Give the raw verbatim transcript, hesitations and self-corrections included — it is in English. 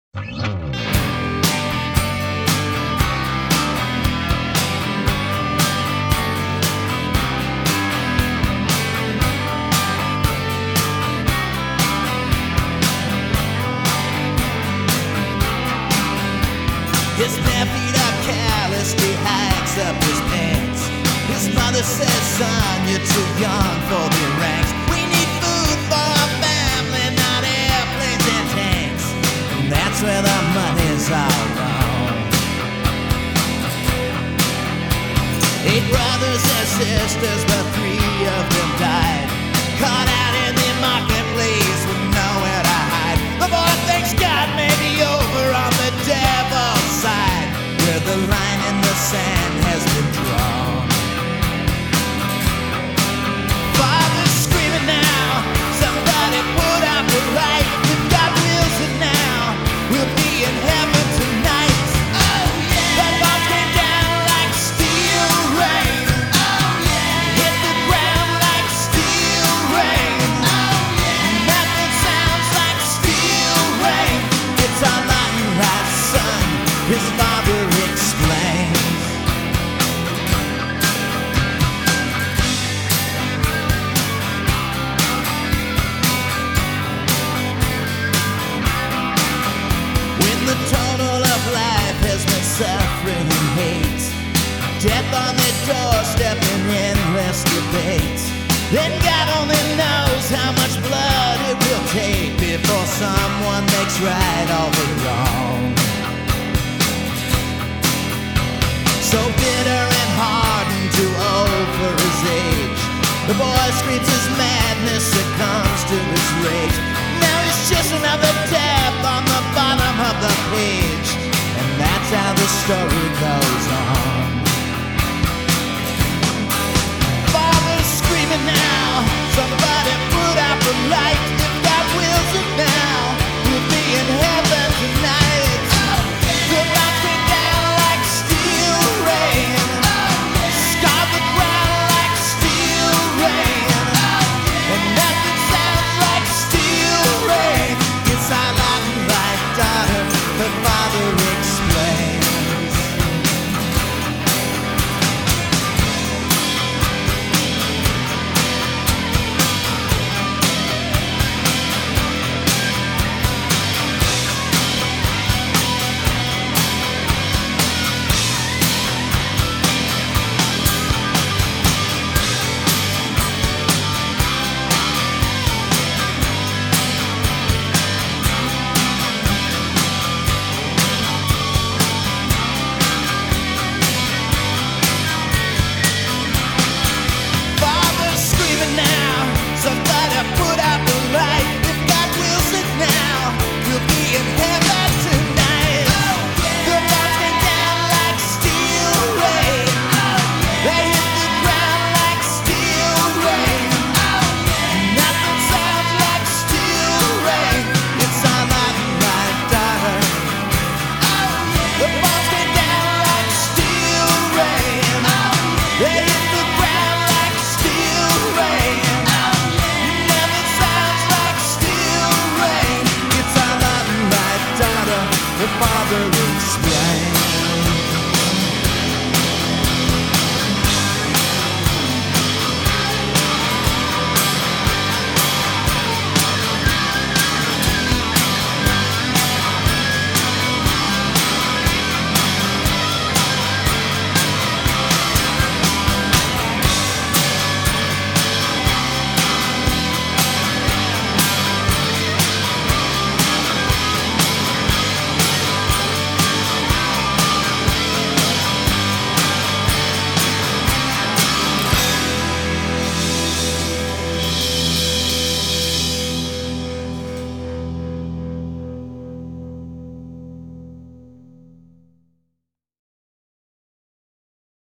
His bare feet are calloused, he hikes up his pants. His mother says, son, you're too young for the ranks. We need food for our family, not airplanes and tanks. And that's where the money's all wrong. Eight brothers and sisters, but three of them died. Caught out in the marketplace with nowhere to hide. The boy thinks God may be over on the devil's side, where the line in the sand has been drawn. Father's screaming now, somebody put out the light. If God wills it now, we'll be in heaven tonight. Oh yeah! The bombs came down like steel rain. Oh yeah! Hit the ground like steel rain. Oh yeah! Nothing sounds like steel rain. It's our lot in life, son. His father explains. When the total of life has been suffering and hate, death on their doorstep and endless debates, then God only knows how much blood it will take before someone makes right all the wrong. So bitter and hardened, too old for his age, the boy screams his madness, succumbs to his rage. Now it's just another death on the bottom of the page, and that's how the story goes on. Father's screaming now, somebody put out the light. If God wills it now, we'll be in heaven tonight. The bombs came down like steel rain, scarred the ground like steel rain, and nothing sounds like steel rain. It's our lot in life, daughter, the father explains. Father's screaming now, somebody put out the light. If God wills it now, we'll be in heaven tonight. The bombs came down like steel rain. They hit the ground like steel rain. Nothing sounds like steel rain. It's our lot in life, daughter. The bombs came down like steel rain. They hit the ground like steel rain. Nothing sounds like steel rain. It's our lot in life, daughter. The father explains.